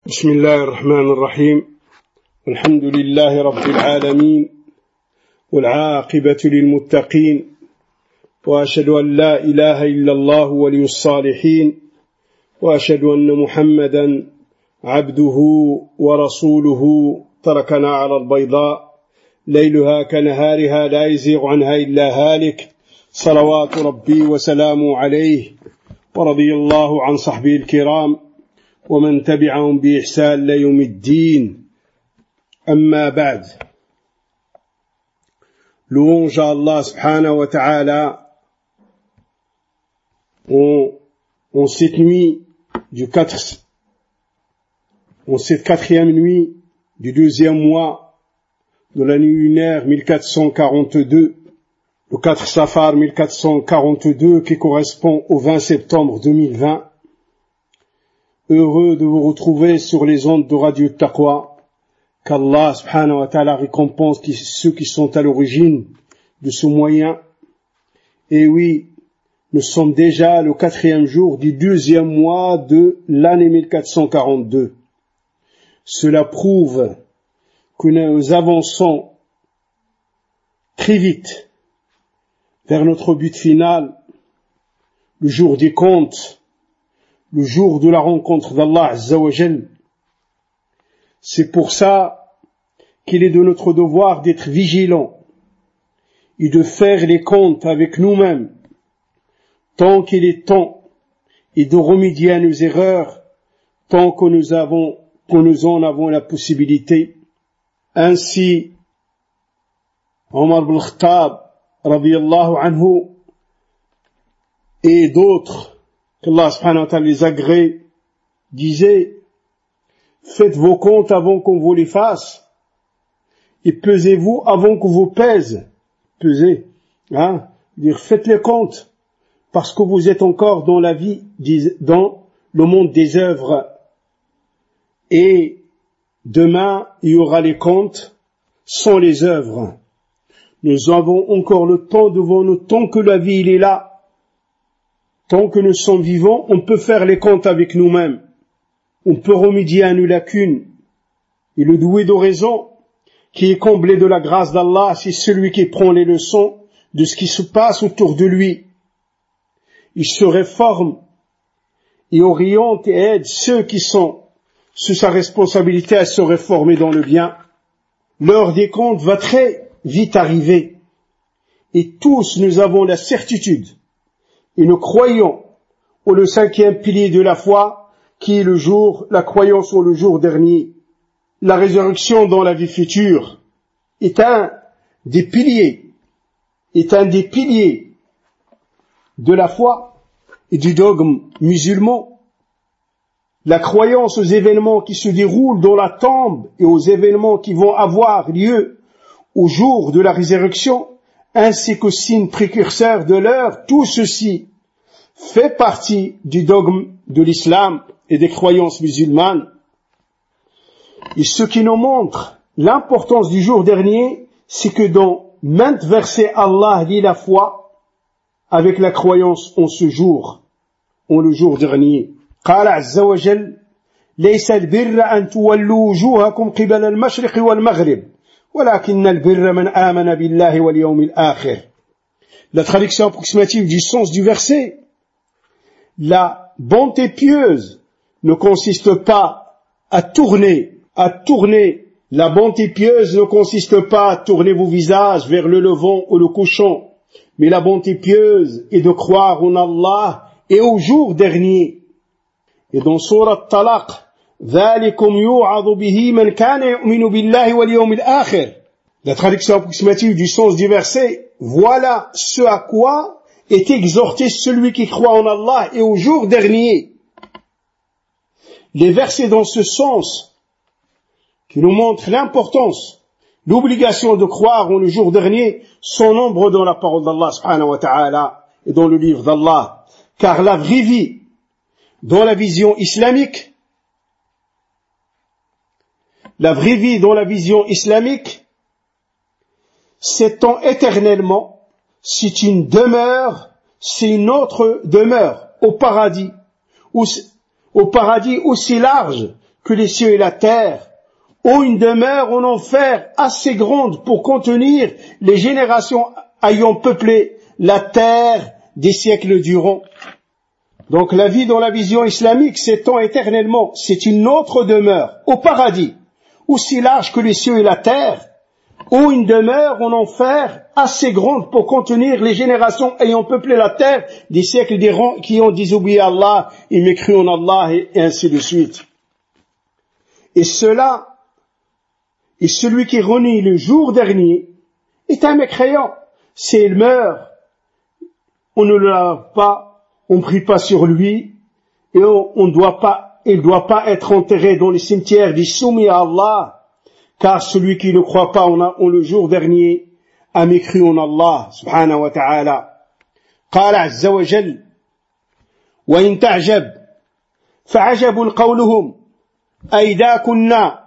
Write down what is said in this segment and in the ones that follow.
بسم الله الرحمن الرحيم الحمد لله رب العالمين والعاقبة للمتقين وأشهد أن لا إله إلا الله ولي الصالحين وأشهد أن محمدا عبده ورسوله تركنا على البيضاء ليلها كنهارها لا يزيغ عنها إلا هالك صلوات ربي وسلامه عليه ورضي الله عن صحبه الكرام ومن تبعهم بإحسان ليوم الدين أما بعد. Louange à Allah subhanahu wa ta'ala en cette nuit en cette quatrième nuit du deuxième mois de l'année lunaire 1442, le 4 Safar 1442 qui correspond au 20 septembre 2020. Heureux de vous retrouver sur les ondes de Radio Taqwa, qu'Allah subhanahu wa ta'ala récompense ceux qui sont à l'origine de ce moyen. Et oui, nous sommes déjà le 4e jour du 2e mois de l'année 1442. Cela prouve que nous avançons très vite vers notre but final, le jour des comptes, le jour de la rencontre d'Allah Azza wa Jal. C'est pour ça qu'il est de notre devoir d'être vigilants et de faire les comptes avec nous-mêmes tant qu'il est temps et de remédier à nos erreurs tant que nous en avons la possibilité. Ainsi, Omar ibn Khattab radiyallahu anhu et d'autres qu'Allah subhanahu wa ta'ala les agrée, disait, faites vos comptes avant qu'on vous les fasse, et pesez-vous avant qu'on vous pèse. Pesez, dire faites les comptes, parce que vous êtes encore dans la vie, dans le monde des œuvres, et demain, il y aura les comptes sans les œuvres. Nous avons encore le temps devant nous, tant que la vie, il est là. Tant que nous sommes vivants, on peut faire les comptes avec nous-mêmes. On peut remédier à nos lacunes. Et le doué de raison, qui est comblé de la grâce d'Allah, c'est celui qui prend les leçons de ce qui se passe autour de lui. Il se réforme et oriente et aide ceux qui sont sous sa responsabilité à se réformer dans le bien. L'heure des comptes va très vite arriver. Et tous nous avons la certitude et nous croyons au le 5e pilier de la foi, qui est la croyance au le jour dernier. La résurrection dans la vie future est un des piliers de la foi et du dogme musulman. La croyance aux événements qui se déroulent dans la tombe et aux événements qui vont avoir lieu au jour de la résurrection, ainsi qu'aux signes précurseurs de l'heure, tout ceci fait partie du dogme de l'islam et des croyances musulmanes. Et ce qui nous montre l'importance du jour dernier, c'est que dans maintes versets, Allah lie la foi avec la croyance en ce jour, en le jour dernier. قال عز وجل ليس البر أن تولوا وجوهكم قبل المشرق والمغرب ولكن البر من آمن بالله واليوم الآخر. La traduction approximative du sens du verset: la bonté pieuse ne consiste pas à tourner. La bonté pieuse ne consiste pas à tourner vos visages vers le levant ou le couchant, mais la bonté pieuse est de croire en Allah et au jour dernier. Et dans Sourate Talaq, ذَلِكُمْ يُوعَظُ بِهِ مَنْ كَانَ يُؤْمِنُ بِاللَّهِ وَالْيَوْمِ الْآخِرِ. La traduction approximative du sens du verset: voilà ce à quoi est exhorté celui qui croit en Allah et au jour dernier. Les versets dans ce sens, qui nous montrent l'importance, l'obligation de croire en le jour dernier, sont nombreux dans la parole d'Allah subhanahu wa ta'ala et dans le livre d'Allah. Car la vraie vie, dans la vision islamique, s'étend éternellement. C'est une demeure, c'est une autre demeure au paradis aussi large que les cieux et la terre ont une demeure en enfer assez grande pour contenir les générations ayant peuplé la terre des siècles durant. Donc la vie dans la vision islamique s'étend éternellement. C'est une autre demeure au paradis, aussi large que les cieux et la terre, ou une demeure en enfer assez grande pour contenir les générations ayant peuplé la terre des siècles durant qui ont désobéi à Allah et mécru en Allah et ainsi de suite. Et celui qui renie le jour dernier est un mécréant. S'il meurt, on ne le lave pas, on ne prie pas sur lui, et il doit pas être enterré dans les cimetières des soumis à Allah, car celui qui ne croit pas en le jour dernier a mécru en Allah, subhanahu wa ta'ala. قال عز وجل وإن تعجب فعجب قولهم أئذا كنا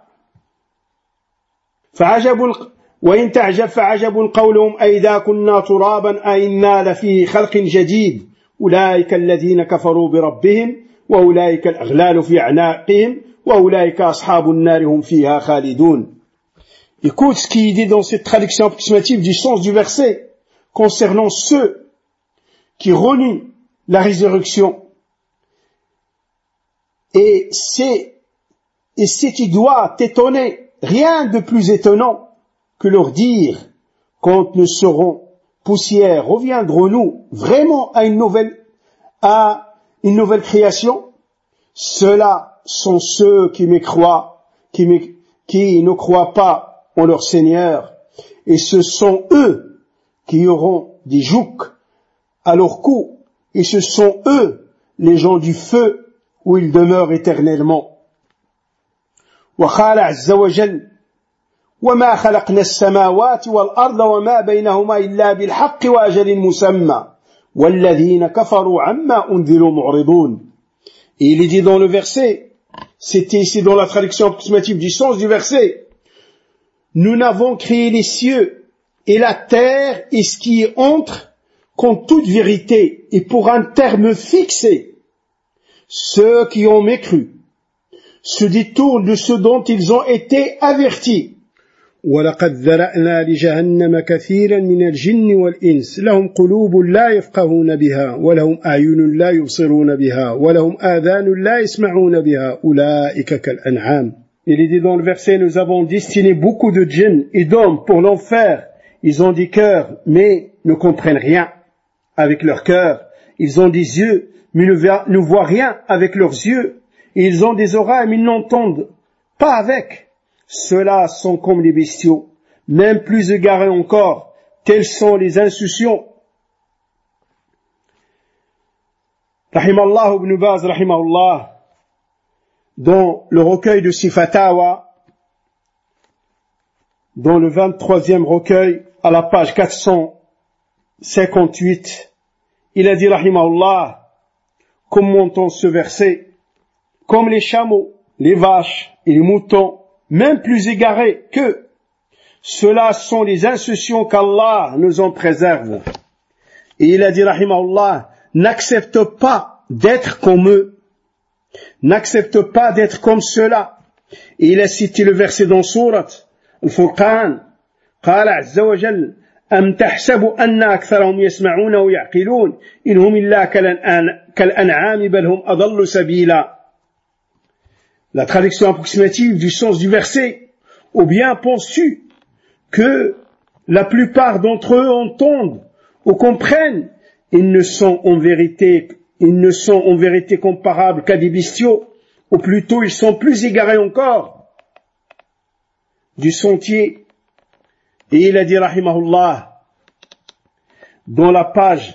وإن تعجب فعجب قولهم أئذا كنا ترابا أئنا لفي خلق جديد أولئك الذين كفروا بربهم وأولئك الأغلال في أعناقهم وأولئك أصحاب النار هم فيها خالدون. Écoute ce qui est dit dans cette traduction approximative du sens du verset concernant ceux qui renient la résurrection. Et si tu dois t'étonner, rien de plus étonnant que leur dire, quand nous serons poussière, reviendrons-nous vraiment à une nouvelle création? Ceux-là sont ceux qui mécroient, qui ne croient pas en leur Seigneur, et ce sont eux qui auront des jougs à leur cou, et ce sont eux les gens du feu où ils demeurent éternellement. وقال عز وجل وما خلقنا السماوات والأرض وما بينهما إلا بالحق وأجل مسمى والذين كفروا عما أنذروا معرضون. Et il est dit dans le verset, c'était ici dans la traduction approximative du sens du verset, nous n'avons créé les cieux et la terre et ce qui est entre qu'en toute vérité et pour un terme fixé. Ceux qui ont mécru se détournent de ce dont ils ont été avertis. ولقد ذرأنا لجهنم كثيرا من الجن والإنس لهم قلوب لا يفقهون بها ولهم أعين لا يبصرون بها ولهم آذان لا يسمعون بها أولئك كالأنعام. Il est dit dans le verset, nous avons destiné beaucoup de djinns et d'hommes pour l'enfer. Ils ont des cœurs, mais ne comprennent rien avec leurs cœurs. Ils ont des yeux, mais ne voient rien avec leurs yeux. Et ils ont des oreilles, mais n'entendent pas avec. Ceux-là sont comme les bestiaux, même plus égarés encore. Tels sont les insouciants. Rahimallahu ibn Baz, rahimahullah, dans le recueil de Sifatawa, dans le 23e recueil, à la page 458, il a dit, rahimahullah, commentons ce verset, comme les chameaux, les vaches et les moutons, même plus égarés qu'eux, ceux-là sont les insouciants qu'Allah nous en préserve. Et il a dit, rahimahullah, n'accepte pas d'être comme eux, n'accepte pas d'être comme ceux-là. Et il a cité le verset dans Surat Al-Furqan, قال عز وجل أم تحسب أن أكثرهم يسمعون ويعقلون إن هم إلا كالأنعام بل هم أضل سبيلا. La traduction approximative du sens du verset, ou bien penses-tu que la plupart d'entre eux entendent ou comprennent, ils ne sont en vérité comparables qu'à des bestiaux, ou plutôt ils sont plus égarés encore du sentier. Et il a dit, rahimahullah, dans la page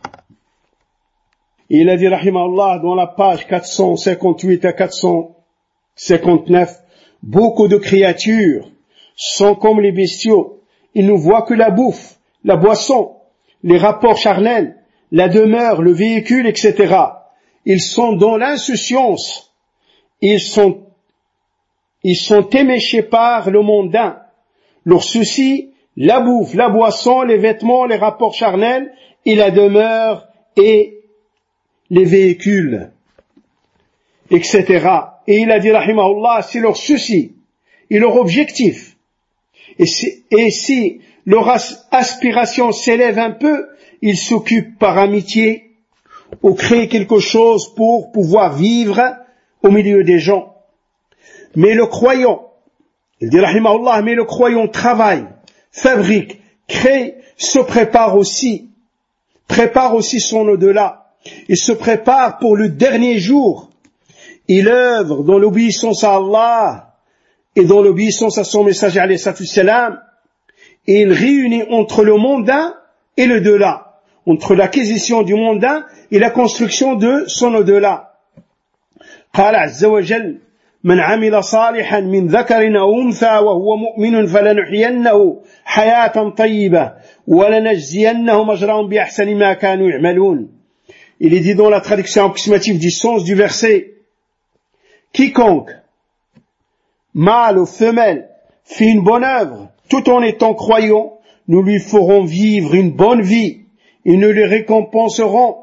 458 à 459, beaucoup de créatures sont comme les bestiaux. Ils ne voient que la bouffe, la boisson, les rapports charnels, la demeure, le véhicule, etc. Ils sont dans l'insouciance. Ils sont éméchés par le mondain. Leur souci, la bouffe, la boisson, les vêtements, les rapports charnels, et la demeure et les véhicules, etc. Et il a dit, rahimahullah, c'est leur souci et leur objectif. Et si leur aspiration s'élève un peu, ils s'occupent par amitié ou créent quelque chose pour pouvoir vivre au milieu des gens. Mais le croyant, il dit rahimahullah, mais le croyant travaille, fabrique, crée, se prépare aussi son au-delà. Il se prépare pour le dernier jour. Il œuvre dans l'obéissance à Allah et dans l'obéissance à son messager alayhi salatu wassalam, et il réunit entre le mondain et le delà, entre l'acquisition du mondain et la construction de son au-delà. قال عز وجل من عمل صالحا من ذكر أو أنثى وهو مؤمن فلنحيينه حياة طيبة ولنجزينهم أجرهم بأحسن ما كانوا يعملون. Il est dit dans la traduction approximative du sens du verset, quiconque, mâle ou femelle, fait une bonne œuvre, tout en étant croyant, nous lui ferons vivre une bonne vie et nous le récompenserons,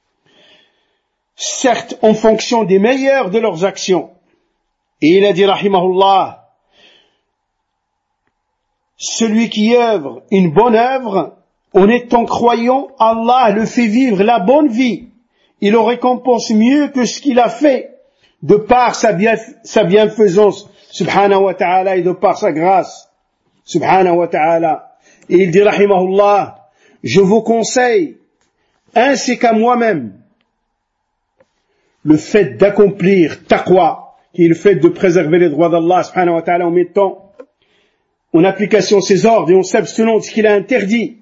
certes en fonction des meilleures de leurs actions. Et il a dit, rahimahullah, celui qui œuvre une bonne œuvre, en étant croyant, Allah le fait vivre la bonne vie. Il le récompense mieux que ce qu'il a fait, de par sa bienfaisance, subhanahu wa ta'ala, et de par sa grâce, subhanahu wa ta'ala. Et il dit, rahimahullah, je vous conseille, ainsi qu'à moi-même, le fait d'accomplir taqwa, qui est le fait de préserver les droits d'Allah, subhanahu wa ta'ala, en mettant en application ses ordres et en s'abstenant de ce qu'il a interdit.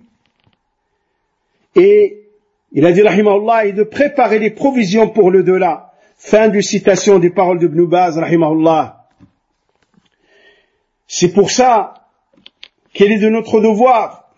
Et il a dit, rahimahullah, et de préparer les provisions pour le delà. Fin de citation des paroles de Ibn Baz, rahimahullah. C'est pour ça qu'il est de notre devoir.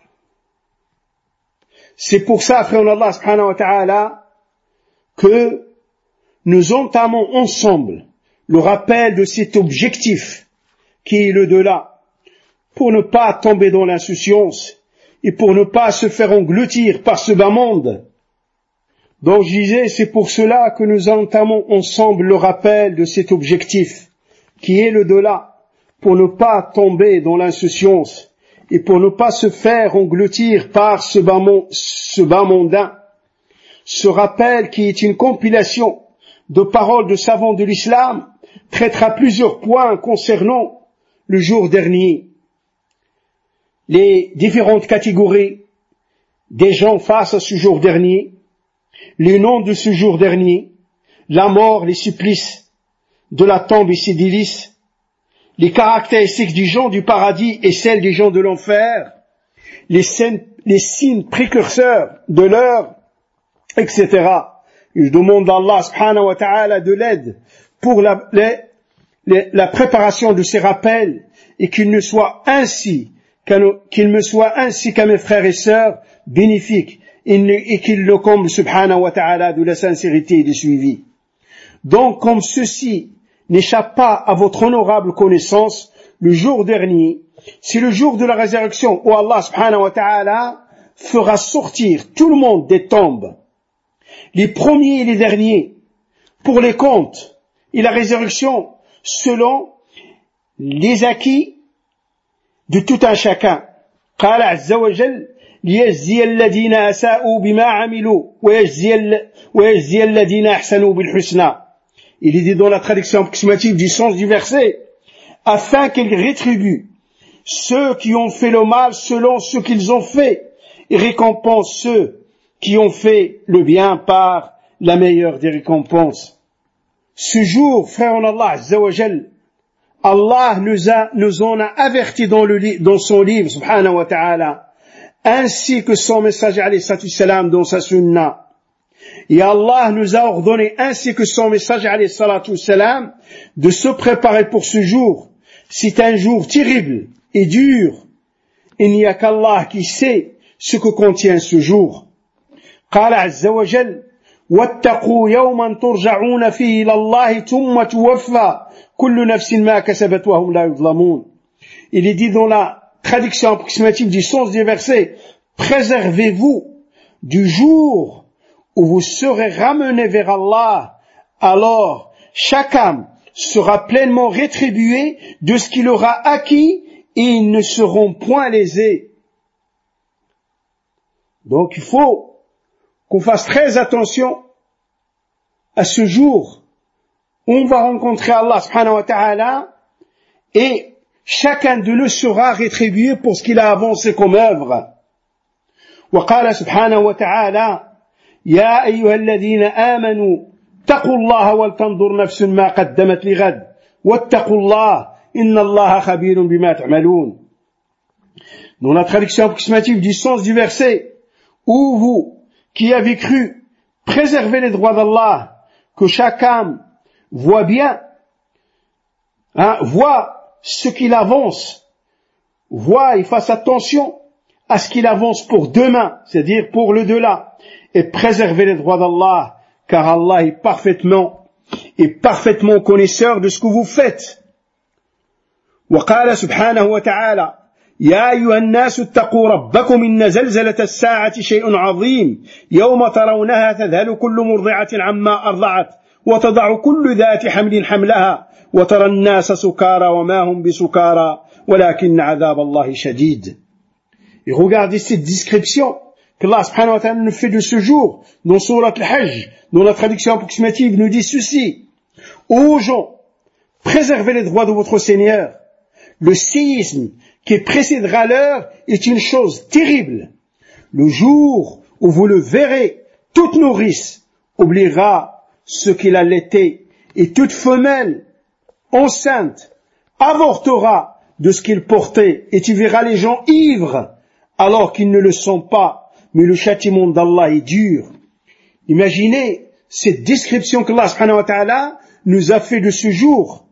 C'est pour ça, frère Allah, subhanahu wa ta'ala, que nous entamons ensemble le rappel de cet objectif qui est le delà, pour ne pas tomber dans l'insouciance et pour ne pas se faire engloutir par ce bas monde. Donc je disais, c'est pour cela que nous entamons ensemble le rappel de cet objectif qui est le delà, pour ne pas tomber dans l'insouciance et pour ne pas se faire engloutir par ce bas mondain. Ce rappel, qui est une compilation de paroles de savants de l'islam, traitera plusieurs points concernant le jour dernier. Les différentes catégories des gens face à ce jour dernier, les noms de ce jour dernier, la mort, les supplices de la tombe et ses délices, les caractéristiques des gens du paradis et celles des gens de l'enfer, les signes précurseurs de l'heure, etc. Et je demande à Allah subhanahu wa ta'ala de l'aide pour la préparation de ces rappels, et qu'il me soit ainsi qu'à mes frères et sœurs bénéfiques, et qu'il le comble subhanahu wa ta'ala de la sincérité et du suivi. Donc, comme ceci n'échappe pas à votre honorable connaissance, le jour dernier, c'est le jour de la résurrection où Allah subhanahu wa ta'ala fera sortir tout le monde des tombes, les premiers et les derniers, pour les comptes et la résurrection selon les acquis de tout un chacun. قال عز وجل ليجزي الذين أساءوا بما عملوا ويجزي الذين أحسنوا بالحسنى. Il est dit dans la traduction approximative du sens du verset, afin qu'il rétribue ceux qui ont fait le mal selon ce qu'ils ont fait et récompense ceux qui ont fait le bien par la meilleure des récompenses. Ce jour, frère en Allah Azza wa Jal, Allah nous en a averti dans son livre, subhanahu wa ta'ala, ainsi que son messager alayhi salatu wassalam dans sa sunna. Et Allah nous a ordonné, ainsi que son messager alayhi salatu wassalam, de se préparer pour ce jour. C'est un jour terrible et dur. Il n'y a qu'Allah qui sait ce que contient ce jour. قال عز وجل واتقوا يوما ترجعون فيه إلى الله ثم توفى كل نفس ما كسبت وهم لا يظلمون. Il est dit dans la traduction approximative du sens du verset, préservez-vous du jour où vous serez ramenés vers Allah, alors chaque âme sera pleinement rétribué de ce qu'il aura acquis et ils ne seront point lésés. Donc il faut qu'on fasse très attention à ce jour où on va rencontrer Allah subhanahu wa ta'ala et chacun de nous sera rétribué pour ce qu'il a avancé comme œuvre. وقال سبحانه وتعالى يا أيها الذين آمنوا اتقوا الله ولتنظر نفس ما قدمت لغد واتقوا الله إن الله خبير بما تعملون. Dans la traduction approximative du sens du verset, où vous qui avez cru préservez les droits d'Allah, que chaque âme voit bien, voit ce qu'il avance, voit et fasse attention à ce qu'il avance pour demain, c'est-à-dire pour le delà, et préserver les droits d'Allah, car Allah est parfaitement connaisseur de ce que vous faites. وقال سبحانه وتعالى يا أيها الناس اتقوا ربكم إن زلزلة الساعة شيء عظيم يوم ترونها تذهل كل مرضعة عما أرضعت وتضع كل ذات حمل حملها وترى الناس سكارى وما هم بسكارى ولكن عذاب الله شديد. Et regardez cette description que Allah subhanahu wa ta'ala nous fait de ce jour dans Surat al-Hajj, dont la traduction approximative nous dit ceci: Ô gens, préservez les droits de votre Seigneur. Le séisme qui précédera l'heure est une chose terrible. Le jour où vous le verrez, toute nourrice oubliera ce qu'il a laité, et toute femelle enceinte avortera de ce qu'il portait, et tu verras les gens ivres alors qu'ils ne le sont pas, mais le châtiment d'Allah est dur. Imaginez cette description qu'Allah subhanahu wa ta'ala nous a fait de ce jour.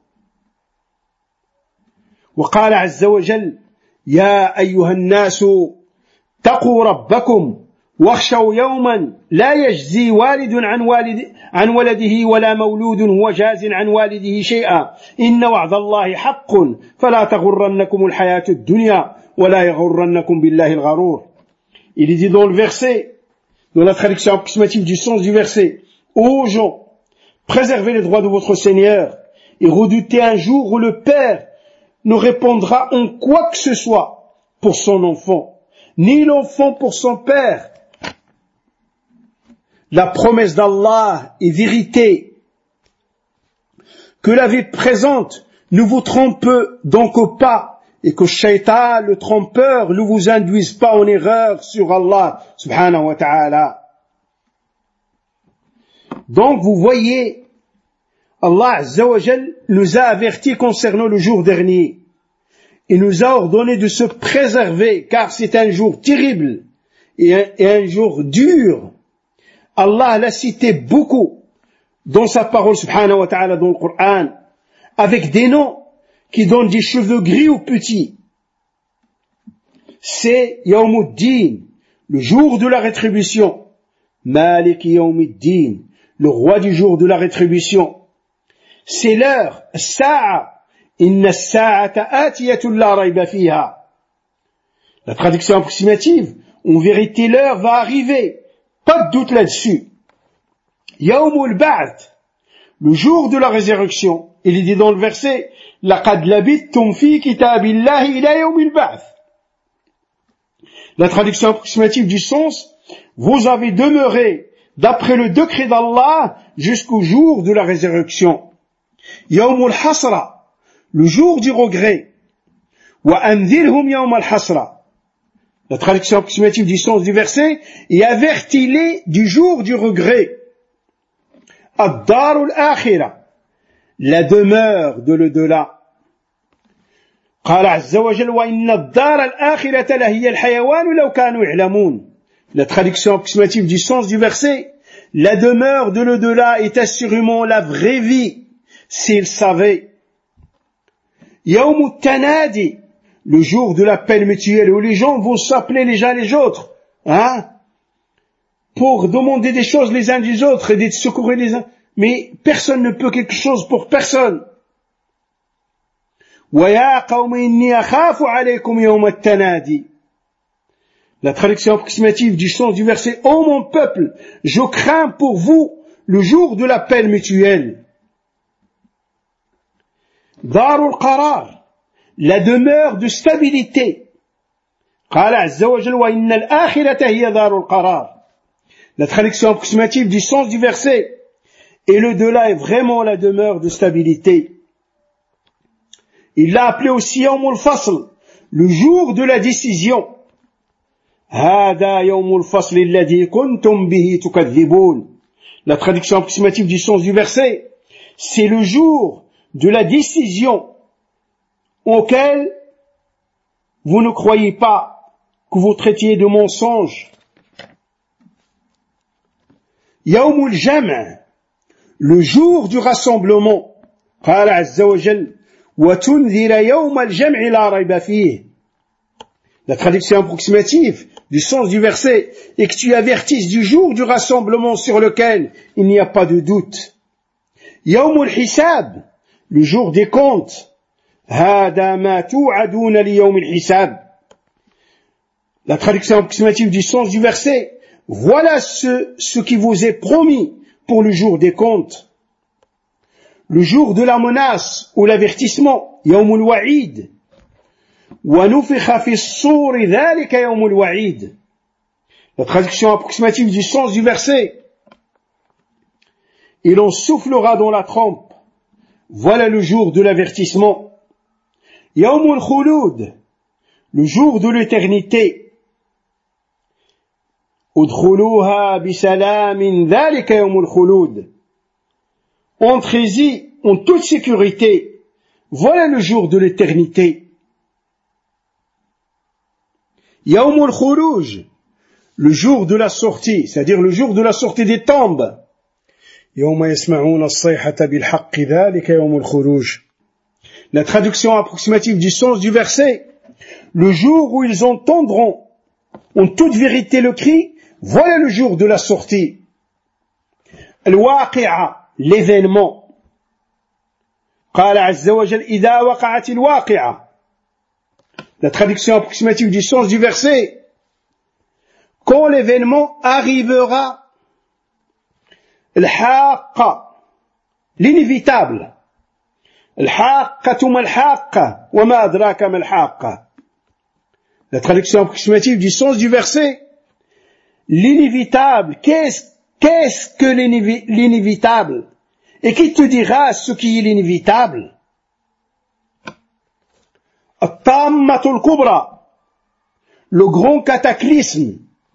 وقال عز وجل يا أيها الناس اتقوا ربكم واخشوا يوما لا يجزي والد عن ولده ولا مولود هو جاز عن والده شيئا إن وعد الله حق فلا تغرنكم الحياة الدنيا ولا يغرنكم بالله الغرور. Il est dit dans le verset, dans la traduction approximative du sens du verset: Ô gens, préservez les droits de votre Seigneur et redoutez un jour où le Père ne répondra en quoi que ce soit pour son enfant, ni l'enfant pour son père. La promesse d'Allah est vérité. Que la vie présente ne vous trompe donc pas, et que Shaitan, le trompeur, ne vous induise pas en erreur sur Allah subhanahu wa ta'ala. Donc vous voyez, Allah azza wa jal nous a avertis concernant le jour dernier. Il nous a ordonné de se préserver, car c'est un jour terrible et un jour dur. Allah l'a cité beaucoup dans sa parole subhanahu wa ta'ala dans le Coran, avec des noms qui donnent des cheveux gris aux petits. C'est Yawmuddin, le jour de la rétribution. Malik Yawmuddin, le roi du jour de la rétribution. C'est l'heure, Sa'a, Inna Sa'ata atiyatun la rayba fiha. La traduction approximative, en vérité l'heure va arriver, pas de doute là-dessus. Yawmul Ba'th, le jour de la résurrection. Il est dit dans le verset: Laqad labithtum fi kitabillahi ila yawmil ba'th. La traduction approximative du sens: vous avez demeuré d'après le décret d'Allah jusqu'au jour de la résurrection. Yawmul Hasra, le jour du regret. Wa anzirhum yawmal hasra. La traduction approximative du sens du verset: et avertis-les du jour du regret. Ad-darul akhira, la demeure de l'au-delà. قال عز وجل وإن الدار الآخرة لهي الحيوان لو كانوا يعلمون. La traduction approximative du sens du verset: la demeure de l'au-delà est assurément la vraie vie, s'ils savaient. Yawm Tanadi, le jour de l'appel mutuel où les gens vont s'appeler les uns les autres, pour demander des choses les uns des autres et de secourir les uns. Mais personne ne peut quelque chose pour personne. La traduction approximative du sens du verset: ô mon peuple, je crains pour vous le jour de l'appel mutuel. Darul Qarar, la demeure de stabilité. قال عز وجل وإن الآخرة هي دار القرار. La traduction approximative du sens du verset. Et le delà est vraiment la demeure de stabilité. Il l'a appelé aussi Yawmul Fasl, le jour de la décision. هذا يوم الفصل الذي كنتم به تكذبون. La traduction approximative du sens du verset, c'est le jour de la décision auquel vous ne croyez pas, que vous traitiez de mensonge. Yawmul Jam', le jour du rassemblement. قال عز وجل وتنذر يوم الجمع لا ريب فيه. La traduction approximative du sens du verset est que tu avertisses du jour du rassemblement sur lequel il n'y a pas de doute. Yawmul Hisab, le jour des comptes. هذا ما توعدون ليوم الحساب. La traduction approximative du sens du verset, voilà ce qui vous est promis pour le jour des comptes. Le jour de la menace ou l'avertissement, Yawmul Wa'id. وَنُفِخَ فِي الصُّورِ ذَلِكَ يَوْمُ الْوَعِيدِ. La traduction approximative du sens du verset, et l'on soufflera dans la trompe. Voilà le jour de l'avertissement. Yawmul Khulud, le jour de l'éternité. Udkhuluha bisalamin dhalika yawmul khulud. Entrez-y en toute sécurité. Voilà le jour de l'éternité. Yawmul Khuruj, le jour de la sortie, c'est-à-dire le jour de la sortie des tombes. Yawma yasma'una as-sayhata bil haqqi dhalika yawmul khuruj. La traduction approximative du sens du verset, le jour où ils entendront en toute vérité le cri, voilà le jour de la sortie. Al-Waqi'a, l'événement. قال عز وجل إذا وقعت الواقعة. La traduction approximative du sens du verset, quand l'événement arrivera, al-haqqa, l'inévitable. Al-haqqatu mal-haqqa, wa ma adraka mal-haqqa. La traduction approximative du sens du verset, l'inévitable, qu'est-ce que l'inévitable? Et qui te dira ce qui est l'inévitable? At-tammatul kubra, le grand cataclysme.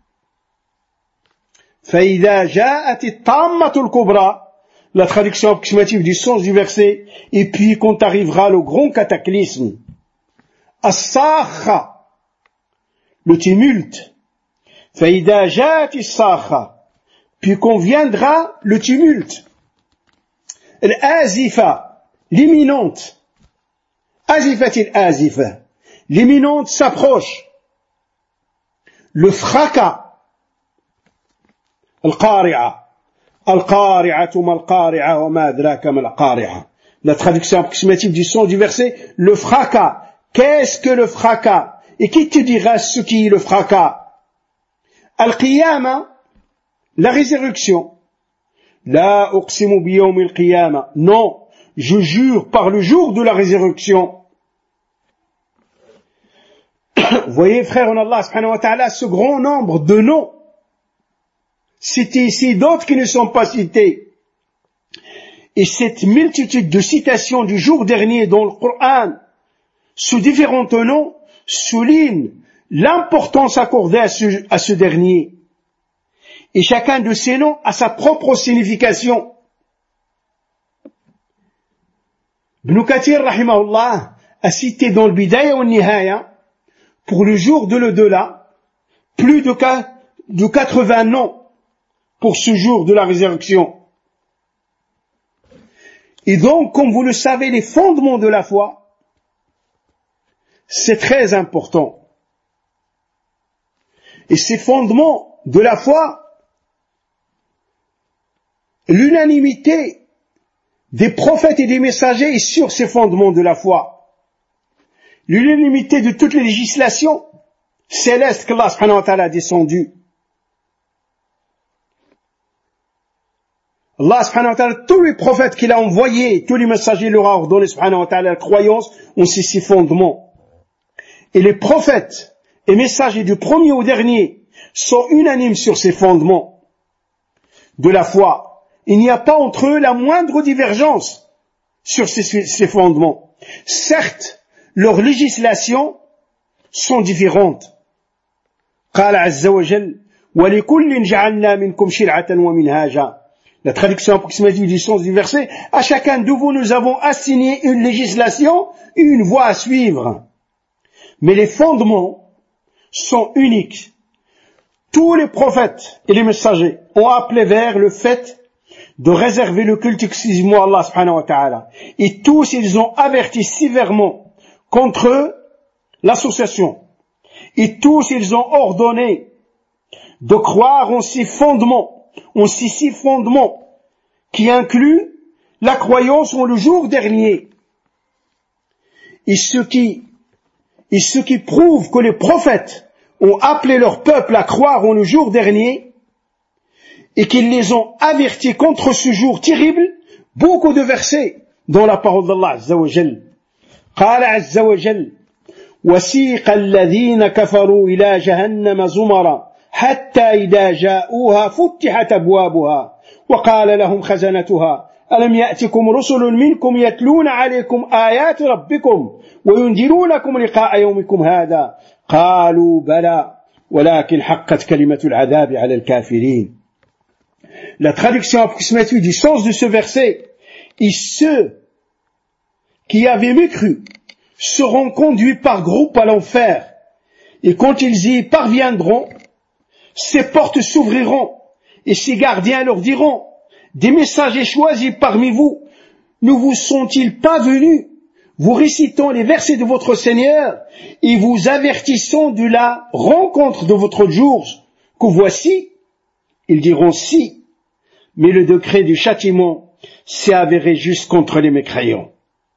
فإذا جاءت الطامة الكبرى, la traduction approximative du sens du verset, et puis quand arrivera le grand cataclysme. As-sakha, le tumulte. فإذا جاءت الصاخة, puis quand viendra le tumulte. Al-azifa, l'imminente. Azifatil azifa, l'imminente s'approche. Le fracas. Al-qari'a, al-qari'atu mal-qari'a wa ma adraka mal-qari'a. La traduction approximative du sens du verset, le fracas. Qu'est-ce que le fracas? Et qui te dira ce qui est le fracas? Al-qiyama, la résurrection. La uqsimu biyawm al-qiyama. Non, je jure par le jour de la résurrection. Vous voyez, frère en Allah, subhanahu wa ta'ala, ce grand nombre de noms cités ici, d'autres qui ne sont pas cités. Et cette multitude de citations du jour dernier dans le Coran, sous différents noms, souligne l'importance accordée à ce dernier. Et chacun de ces noms a sa propre signification. Ibn Kathir, rahimahullah, a cité dans le Bidaya ou Nihaya, pour le jour de l'au-delà, plus de 80 noms pour ce jour de la résurrection. Et donc, comme vous le savez, les fondements de la foi, c'est très important. Et ces fondements de la foi, l'unanimité des prophètes et des messagers est sur ces fondements de la foi. L'unanimité de toutes les législations célestes qu'Allah subhanahu wa ta'ala a descendues. Allah subhanahu wa ta'ala, tous les prophètes qu'il a envoyés, tous les messagers leur a ordonné subhanahu wa ta'ala la croyance ont ces fondements. Et les prophètes et messagers du premier au dernier sont unanimes sur ces fondements de la foi. Il n'y a pas entre eux la moindre divergence sur ces fondements. Certes, leurs législations sont différentes. قال عز وجل ولكل جعلنا منكم شرعة ومنهاجا. La traduction approximative du sens du verset, à chacun de vous nous avons assigné une législation et une voie à suivre. Mais les fondements sont uniques. Tous les prophètes et les messagers ont appelé vers le fait de réserver le culte exclusivement à Allah subhanahu wa ta'ala. Et tous ils ont averti sévèrement contre l'association. Et tous ils ont ordonné de croire en ces fondements, six fondements qui incluent la croyance en le jour dernier. Et ce qui prouve que les prophètes ont appelé leur peuple à croire en le jour dernier et qu'ils les ont avertis contre ce jour terrible, beaucoup de versets dans la parole d'Allah Azza wa Jal. قال عز وجل وسيق الذين كفروا إلى جهنم زمرا حتى إذا جاءوها فتحت أبوابها وقال لهم خزنتها ألم يأتكم رسل منكم يتلون عليكم آيات ربكم وينذرونكم لقاء يومكم هذا قالوا بلى ولكن حقت كلمة العذاب على الكافرين. La traduction approximative du sens de ce verset, et ceux qui avaient mécru seront conduits par groupes à l'enfer, et quand ils y parviendront, ces portes s'ouvriront, et ces gardiens leur diront, des messagers choisis parmi vous, ne vous sont-ils pas venus, vous récitant les versets de votre Seigneur, et vous avertissant de la rencontre de votre jour, que voici? Ils diront si, mais le décret du châtiment s'est avéré juste contre les mécréants.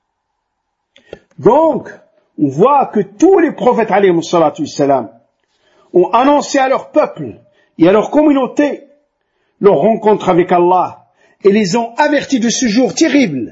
Donc, on voit que tous les prophètes alayhimu salatu wassalam ont annoncé à leur peuple et à leur communauté leur rencontre avec Allah et les ont avertis de ce jour terrible.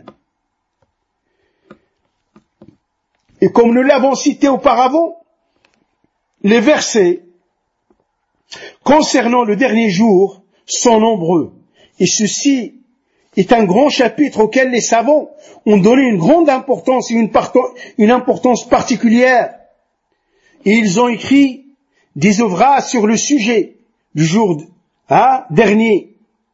Et comme nous l'avons cité auparavant, les versets concernant le dernier jour sont nombreux. Et ceci est un grand chapitre auquel les savants ont donné une grande importance et une importance particulière. Et ils ont écrit des ouvrages sur le sujet du jour dernier.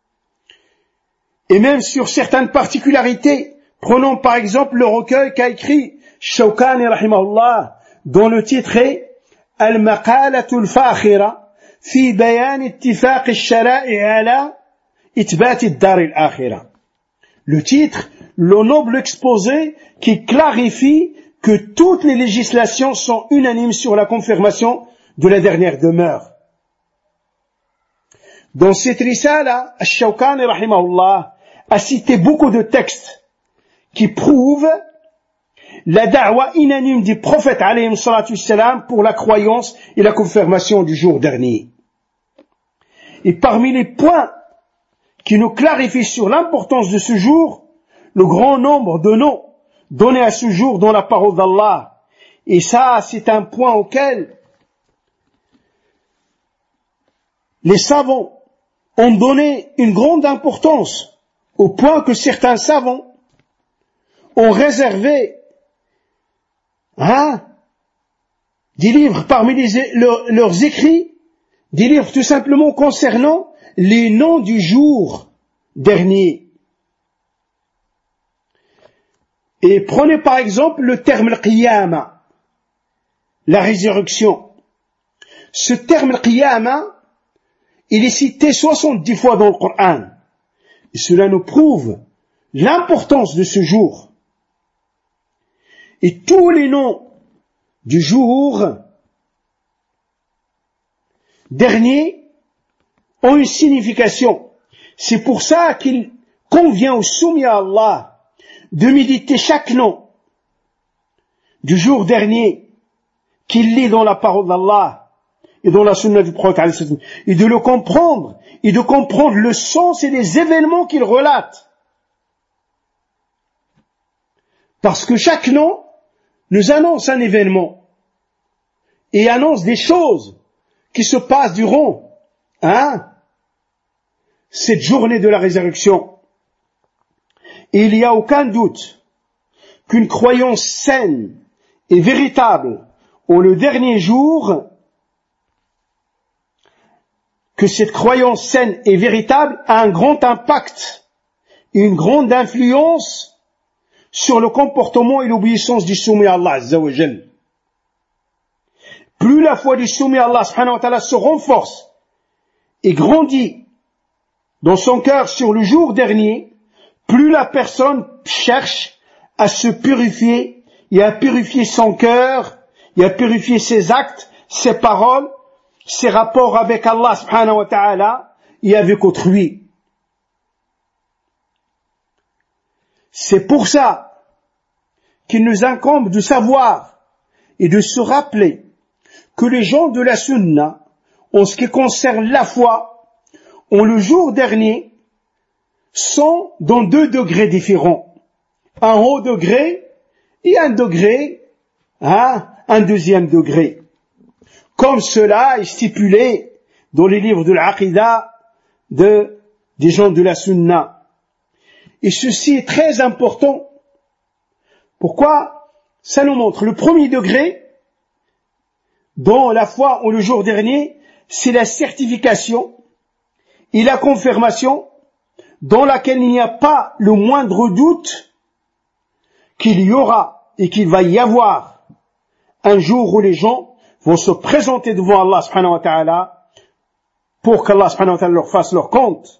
Et même sur certaines particularités. Prenons par exemple le recueil qu'a écrit Shawkani rahimahullah, dont le titre est Al-Maqalatul Fakhira fi bayan ittifaq al-shara'i ala itbat ad-dar al-akhirah. Le titre, le noble exposé qui clarifie que toutes les législations sont unanimes sur la confirmation de la dernière demeure. Dans cette risala, Ash-Shawkani rahimahullah a cité beaucoup de textes qui prouvent la da'wa unanime des prophètes alayhim salatu wassalam pour la croyance et la confirmation du jour dernier. Et parmi les points qui nous clarifient sur l'importance de ce jour, le grand nombre de noms donnés à ce jour dans la parole d'Allah. Et ça, c'est un point auquel les savants ont donné une grande importance, au point que certains savants ont réservé des livres parmi leurs écrits, des livres tout simplement concernant les noms du jour dernier. Et prenez par exemple le terme al-qiyama, la résurrection. Ce terme al-qiyama, il est cité 70 fois dans le Coran. Et cela nous prouve l'importance de ce jour. Et tous les noms du jour dernier ont une signification. C'est pour ça qu'il convient aux soumis à Allah de méditer chaque nom du jour dernier qu'il lit dans la parole d'Allah et dans la sunna du prophète, et de le comprendre, et de comprendre le sens et les événements qu'il relate. Parce que chaque nom nous annonce un événement, et annonce des choses qui se passent durant cette journée de la résurrection. Et il n'y a aucun doute qu'une croyance saine et véritable au le dernier jour, que cette croyance saine et véritable a un grand impact et une grande influence sur le comportement et l'obéissance du soumis à Allah Azza wa Jal. Plus la foi du soumis à Allah subhanahu wa ta'ala se renforce et grandit dans son cœur sur le jour dernier, plus la personne cherche à se purifier et à purifier son cœur et à purifier ses actes, ses paroles, ses rapports avec Allah subhanahu wa ta'ala et avec autrui. C'est pour ça qu'il nous incombe de savoir et de se rappeler que les gens de la sunna, en ce qui concerne la foi, ont le jour dernier, sont dans 2 degrés différents. Un haut degré et un degré, un deuxième degré. Comme cela est stipulé dans les livres de l'Aqidah des gens de la sunna. Et ceci est très important. Pourquoi? Ça nous montre le premier degré, dans la foi ou le jour dernier, c'est la certification et la confirmation dans laquelle il n'y a pas le moindre doute qu'il y aura et qu'il va y avoir un jour où les gens vont se présenter devant Allah subhanahu wa ta'ala pour qu'Allah subhanahu wa ta'ala leur fasse leur compte.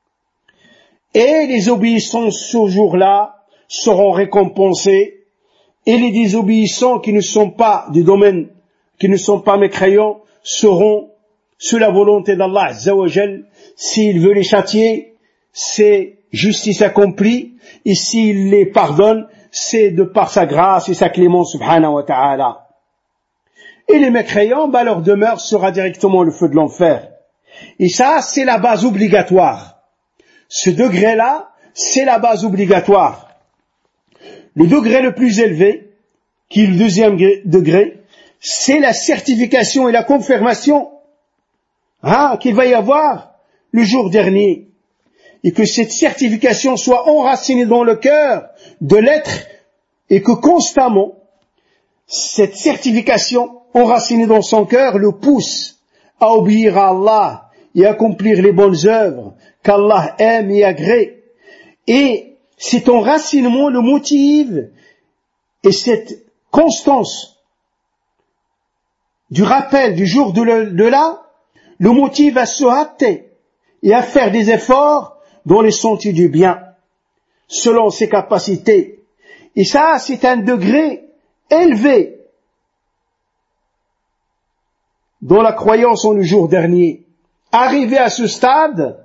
Et les obéissants ce jour-là seront récompensés, et les désobéissants qui ne sont pas du domaine, qui ne sont pas mécréants, seront sous la volonté d'Allah Azza wa Jal. S'il veut les châtier, c'est justice accomplie, et s'il les pardonne, c'est de par sa grâce et sa clémence subhanahu wa ta'ala. Et les mécréants, leur demeure sera directement le feu de l'enfer. Et ça, c'est la base obligatoire. Ce degré-là, c'est la base obligatoire. Le degré le plus élevé, qui est le deuxième degré, c'est la certification et la confirmation qu'il va y avoir le jour dernier. Et que cette certification soit enracinée dans le cœur de l'être, et que constamment, cette certification enracinée dans son cœur le pousse à obéir à Allah et à accomplir les bonnes œuvres qu'Allah aime et agrée. Et cet enracinement le motive, et cette constance du rappel du jour de là le motive à se hâter et à faire des efforts dans les sentiers du bien, selon ses capacités. Et ça, c'est un degré élevé dans la croyance en le jour dernier. Arrivé à ce stade,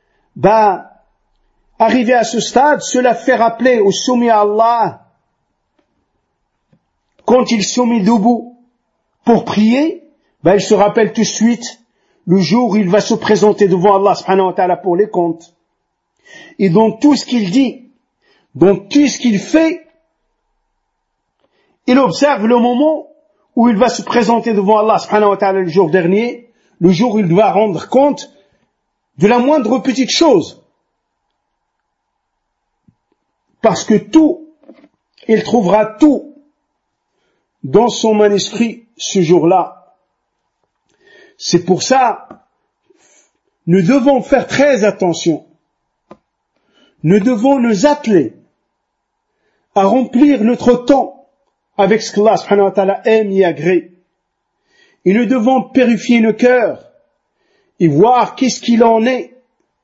cela fait rappeler au soumis à Allah, quand il se met debout pour prier, il se rappelle tout de suite le jour où il va se présenter devant Allah subhanahu wa ta'ala pour les comptes. Et dans tout ce qu'il dit, dans tout ce qu'il fait, il observe le moment où il va se présenter devant Allah subhanahu wa ta'ala le jour dernier, le jour où il doit rendre compte de la moindre petite chose. Parce que il trouvera tout dans son manuscrit ce jour-là. C'est pour ça, nous devons faire très attention. Nous devons nous atteler à remplir notre temps avec ce qu'Allah subhanahu wa ta'ala aime et agrée. Et nous devons purifier nos cœurs et voir qu'est-ce qu'il en est.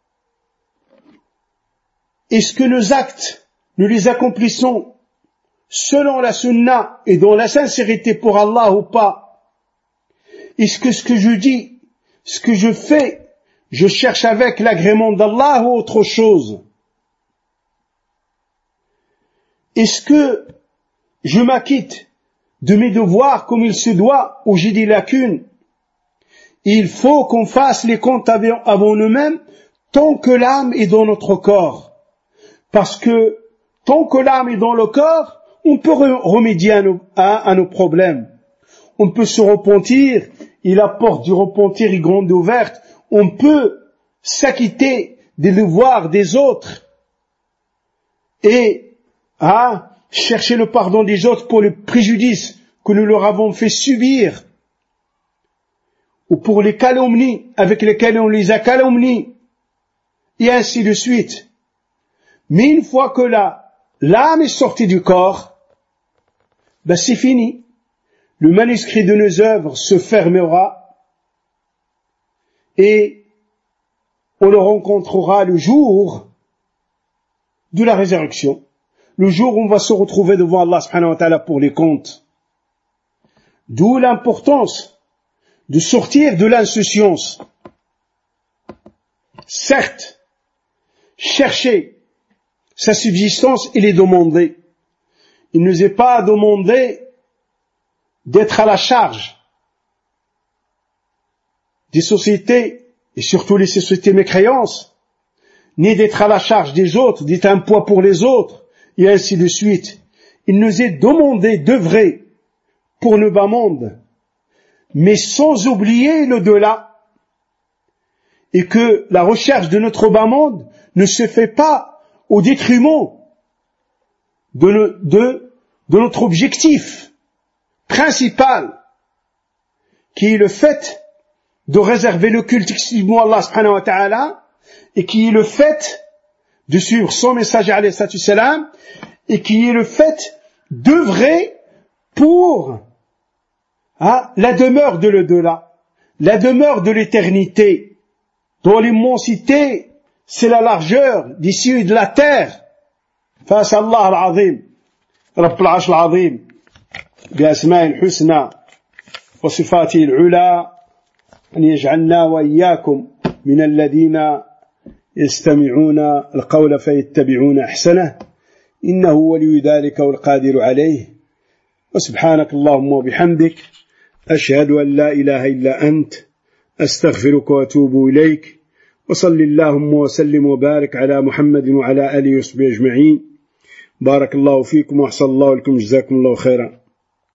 Est-ce que nos actes, nous les accomplissons selon la sunna et dans la sincérité pour Allah ou pas? Est-ce que ce que je dis, ce que je fais, je cherche avec l'agrément d'Allah ou autre chose? Est-ce que je m'acquitte de mes devoirs comme il se doit, ou j'ai des lacunes? il faut qu'on fasse les comptes avec nous-mêmes tant que l'âme est dans notre corps. Parce que tant que l'âme est dans le corps, on peut remédier à nos problèmes. On peut se repentir, et la porte du repentir est grande ouverte. On peut s'acquitter des devoirs des autres et chercher le pardon des autres pour le préjudice que nous leur avons fait subir ou pour les calomnies avec lesquelles on les a calomniés et ainsi de suite. Mais une fois que l'âme est sortie du corps, c'est fini. Le manuscrit de nos œuvres se fermera et on le rencontrera le jour de la résurrection, le jour où on va se retrouver devant Allah subhanahu wa ta'ala pour les comptes. D'où l'importance de sortir de l'insouciance. Certes, chercher sa subsistance et les demander. Il ne nous est pas demandé d'être à la charge des sociétés, et surtout les sociétés mécréances, ni d'être à la charge des autres, d'être un poids pour les autres, et ainsi de suite. Il nous est demandé d'œuvrer pour le bas monde, mais sans oublier l'au-delà, et que la recherche de notre bas monde ne se fait pas au détriment de notre objectif principal, qui est le fait de réserver le culte exclusivement à Allah subhanahu wa ta'ala, et qui est le fait de suivre son messager alayhi salatu salam, et qui est le fait d'œuvrer pour la demeure de l'au-delà, la demeure de l'éternité, dont l'immensité, c'est la largeur des cieux et de la terre, face à Allah al-Azim, Rabb al-Arsh al-Azim, بأسماء الحسنى وصفاته العلى أن يجعلنا وإياكم من الذين يستمعون القول فيتبعون أحسنه إنه ولي ذلك والقادر عليه وسبحانك اللهم وبحمدك أشهد أن لا إله إلا أنت أستغفرك وأتوب إليك وصل اللهم وسلم وبارك على محمد وعلى آله وصحبه أجمعين بارك الله فيكم وأحسن الله لكم جزاكم الله خيرا